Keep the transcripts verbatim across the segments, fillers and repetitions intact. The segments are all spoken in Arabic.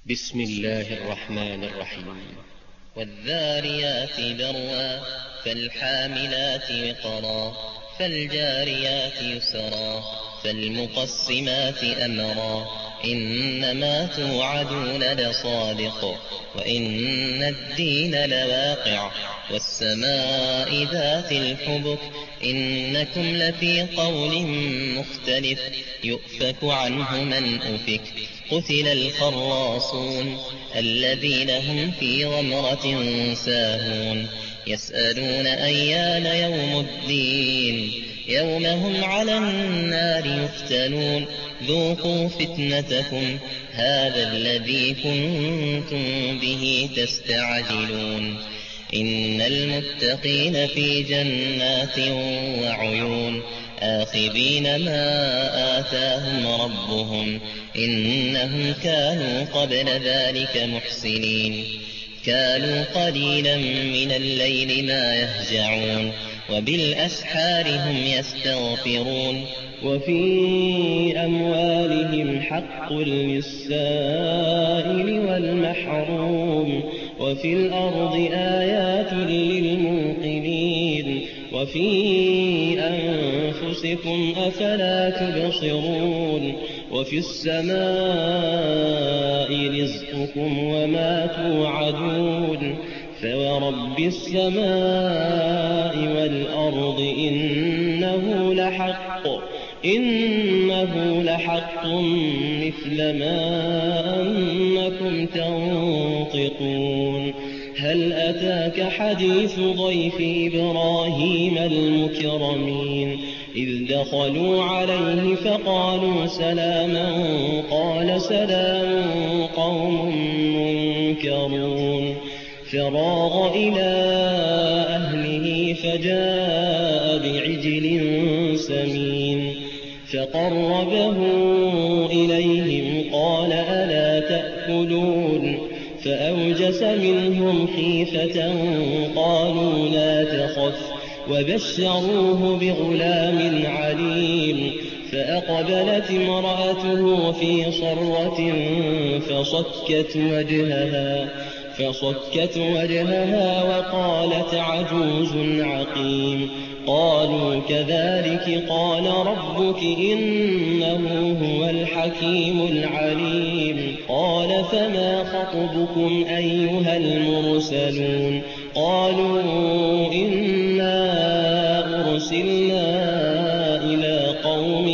بسم الله الرحمن الرحيم. والذاريات ذروا فالحاملات وقرا فالجاريات يسرا فالمقسمات أمرا إنما توعدون لصادق وإن الدين لواقع والسماء ذات الحبك إنكم لفي قول مختلف يؤفك عنه من أفك قتل الخراصون الذين هم في غمرة ساهون يسألون أيان يوم الدين يوم هم على النار يفتنون ذوقوا فتنتكم هذا الذي كنتم به تستعجلون إن المتقين في جنات وعيون آخذين ما آتاهم ربهم إنهم كانوا قبل ذلك محسنين كانوا قليلا من الليل ما يهجعون وبالأسحار هم يستغفرون وفي أموالهم حق للسائل والمحروم وفي الأرض آيات للموقنين وفي أنفسكم أفلا تبصرون وفي السماء رزقكم وما توعدون فورب السماء والأرض إنه لحق إنه لحق مثل ما أنكم تنطقون هل أتاك حديث ضيف إبراهيم المكرمين إذ دخلوا عليه فقالوا سلاما قال سلام قوم منكرون فراغ إلى أهله فجاء بعجل سمين فقربه إليهم قال ألا تأكلون فأوجس منهم خيفة قالوا لا تخف وبشروه بغلام عليم فأقبلت امرأته في صرة فصكت وجهها فصكت وجهها وقالت عجوز عقيم قالوا كذلك قال ربك إنه هو الحكيم العليم قال فما خطبكم أيها المرسلون قالوا إنا أرسلنا إلى قوم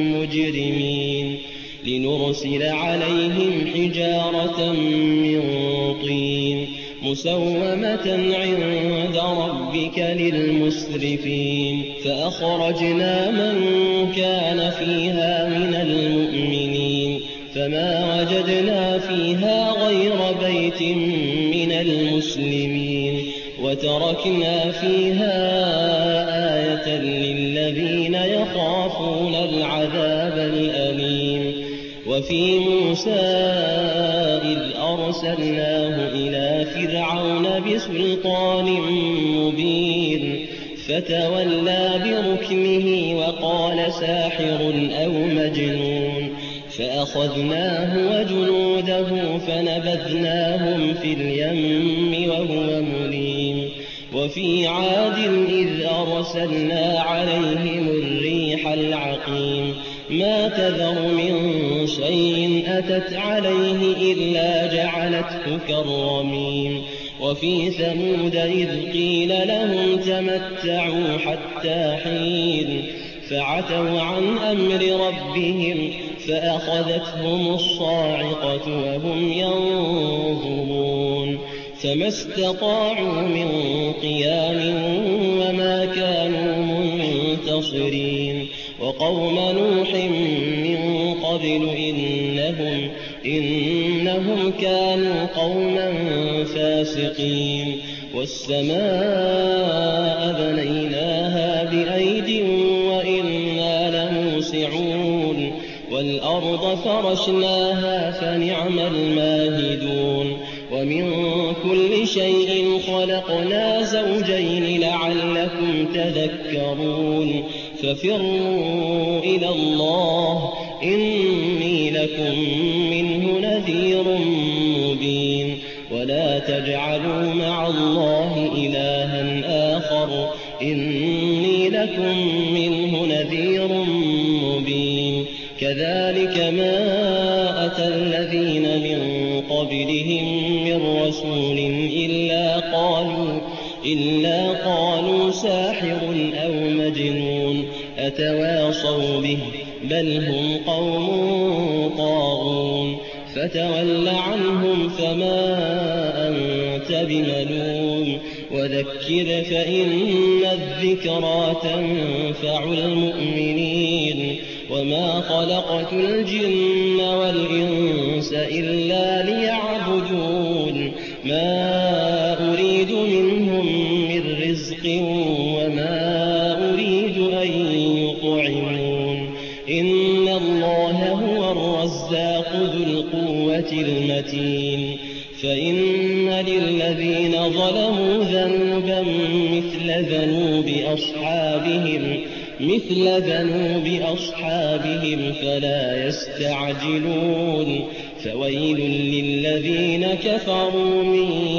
مجرمين لنرسل عليهم حجارة من طين مسومة عند ربك للمسرفين فأخرجنا من كان فيها من المؤمنين فما وجدنا فيها غير بيت من المسلمين وتركنا فيها آية للذين يخافون العذاب الأليم وفي موسى إذ أرسلناه إلى فرعون بسلطان مبين فتولى بركنه وقال ساحر أو مجنون فأخذناه وجنوده فنبذناهم في اليم وهو مليم وفي عاد إذ أرسلنا عليهم الريح العقيم ما تذر من شيء أتت عليه إلا جعلته كالرميم وفي ثمود إذ قيل لهم تمتعوا حتى حين فعتوا عن أمر ربهم فأخذتهم الصاعقة وهم ينظرون فما استطاعوا من قيام وما كانوا منتصرين وقوم نوح من قبل إنهم, إنهم كانوا قوما فاسقين والسماء بنيناها بأيد وإنا لموسعون والأرض فرشناها فنعم الماهدون ومن كل شيء خلقنا زوجين لعلكم تذكرون ففروا إلى الله إني لكم منه نذير ولا تجعلوا مع الله إلها آخر إني لكم منه نذير مبين كذلك ما أتى الذين من قبلهم من رسول إلا قالوا إلا قالوا ساحر أو مجنون أتواصوا به بل هم قوم طاغون فتول عنهم فما أنت بملوم وذكر فإن الذكرى تنفع المؤمنين وما خلقت الجن والإنس إلا ليعبدون ما أريد منهم من رزق وما أريد أن يطعمون إن الله هو الرزاق ذو القوة المتين فإن للذين ظلموا ذنبا مثل ذنوب أصحابهم مثل ذنوب أصحابهم فلا يستعجلون فويل للذين كفروا من